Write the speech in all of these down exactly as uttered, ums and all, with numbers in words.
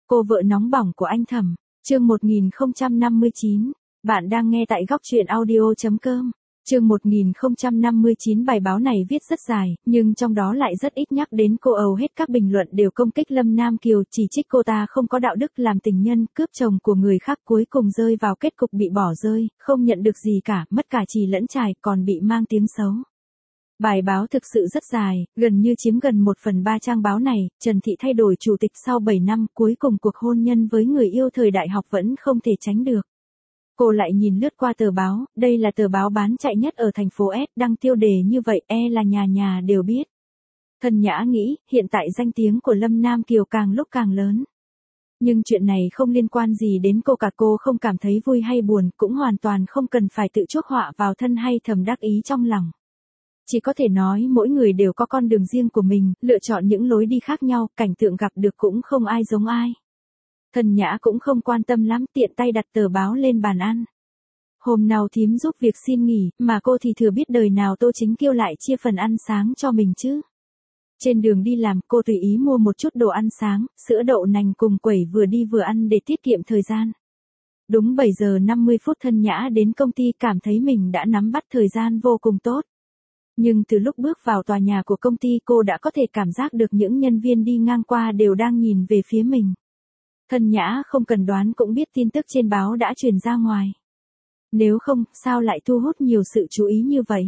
Cô vợ nóng bỏng của anh Thẩm, chương một nghìn không trăm năm mươi chín. Bạn đang nghe tại góc truyện audio chấm com. Chương một nghìn không trăm năm mươi chín. Bài báo này viết rất dài, nhưng trong đó lại rất ít nhắc đến cô. Hầu hết các bình luận đều công kích Lâm Nam Kiều, chỉ trích cô ta không có đạo đức, làm tình nhân, cướp chồng của người khác, cuối cùng rơi vào kết cục bị bỏ rơi, không nhận được gì cả, mất cả chì lẫn chài, còn bị mang tiếng xấu. Bài báo thực sự rất dài, gần như chiếm gần một phần ba trang báo này. Trần Thị thay đổi chủ tịch sau bảy năm, cuối cùng cuộc hôn nhân với người yêu thời đại học vẫn không thể tránh được. Cô lại nhìn lướt qua tờ báo, đây là tờ báo bán chạy nhất ở thành phố S, đăng tiêu đề như vậy e là nhà nhà đều biết. Thân Nhã nghĩ, hiện tại danh tiếng của Lâm Nam Kiều càng lúc càng lớn. Nhưng chuyện này không liên quan gì đến cô cả, cô không cảm thấy vui hay buồn, cũng hoàn toàn không cần phải tự chuốc họa vào thân hay thầm đắc ý trong lòng. Chỉ có thể nói mỗi người đều có con đường riêng của mình, lựa chọn những lối đi khác nhau, cảnh tượng gặp được cũng không ai giống ai. Thân Nhã cũng không quan tâm lắm, tiện tay đặt tờ báo lên bàn ăn. Hôm nào thím giúp việc xin nghỉ, mà cô thì thừa biết đời nào Tô Chính Kiêu lại chia phần ăn sáng cho mình chứ. Trên đường đi làm, cô tùy ý mua một chút đồ ăn sáng, sữa đậu nành cùng quẩy, vừa đi vừa ăn để tiết kiệm thời gian. Đúng bảy giờ năm mươi phút Thân Nhã đến công ty, cảm thấy mình đã nắm bắt thời gian vô cùng tốt. Nhưng từ lúc bước vào tòa nhà của công ty, cô đã có thể cảm giác được những nhân viên đi ngang qua đều đang nhìn về phía mình. Thân Nhã không cần đoán cũng biết tin tức trên báo đã truyền ra ngoài. Nếu không, sao lại thu hút nhiều sự chú ý như vậy?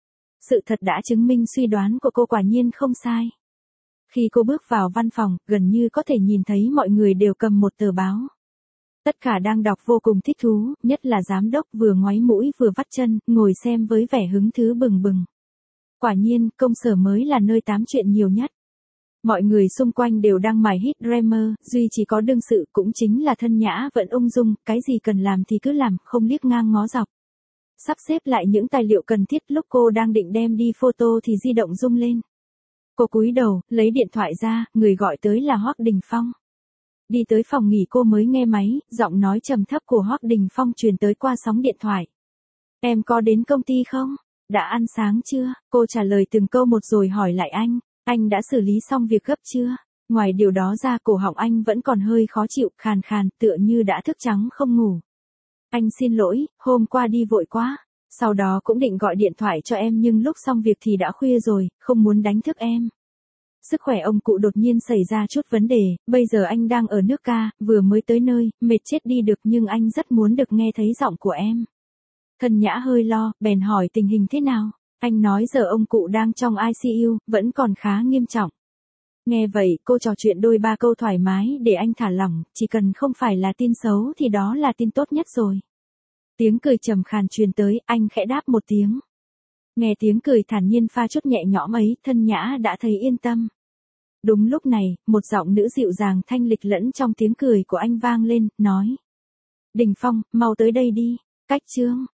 Sự thật đã chứng minh suy đoán của cô quả nhiên không sai. Khi cô bước vào văn phòng, gần như có thể nhìn thấy mọi người đều cầm một tờ báo. Tất cả đang đọc vô cùng thích thú, nhất là giám đốc vừa ngoáy mũi vừa vắt chân, ngồi xem với vẻ hứng thú bừng bừng. Quả nhiên, công sở mới là nơi tám chuyện nhiều nhất. Mọi người xung quanh đều đang mải hit drama, duy chỉ có đương sự cũng chính là Thân Nhã vẫn ung dung, cái gì cần làm thì cứ làm, không liếc ngang ngó dọc. Sắp xếp lại những tài liệu cần thiết, lúc cô đang định đem đi photo thì di động rung lên. Cô cúi đầu, lấy điện thoại ra, người gọi tới là Hoắc Đình Phong. Đi tới phòng nghỉ cô mới nghe máy, giọng nói trầm thấp của Hoắc Đình Phong truyền tới qua sóng điện thoại. Em có đến công ty không? Đã ăn sáng chưa? Cô trả lời từng câu một rồi hỏi lại anh. Anh đã xử lý xong việc gấp chưa? Ngoài điều đó ra, cổ họng anh vẫn còn hơi khó chịu, khàn khàn, tựa như đã thức trắng không ngủ. Anh xin lỗi, hôm qua đi vội quá. Sau đó cũng định gọi điện thoại cho em nhưng lúc xong việc thì đã khuya rồi, không muốn đánh thức em. Sức khỏe ông cụ đột nhiên xảy ra chút vấn đề, bây giờ anh đang ở nước ca, vừa mới tới nơi, mệt chết đi được, nhưng anh rất muốn được nghe thấy giọng của em. Thân Nhã hơi lo, bèn hỏi tình hình thế nào. Anh nói giờ ông cụ đang trong i xê u, vẫn còn khá nghiêm trọng. Nghe vậy, cô trò chuyện đôi ba câu thoải mái để anh thả lỏng, chỉ cần không phải là tin xấu thì đó là tin tốt nhất rồi. Tiếng cười trầm khàn truyền tới, anh khẽ đáp một tiếng. Nghe tiếng cười thản nhiên pha chút nhẹ nhõm ấy, Thân Nhã đã thấy yên tâm. Đúng lúc này, một giọng nữ dịu dàng thanh lịch lẫn trong tiếng cười của anh vang lên, nói. Đình Phong, mau tới đây đi. Cách Trương,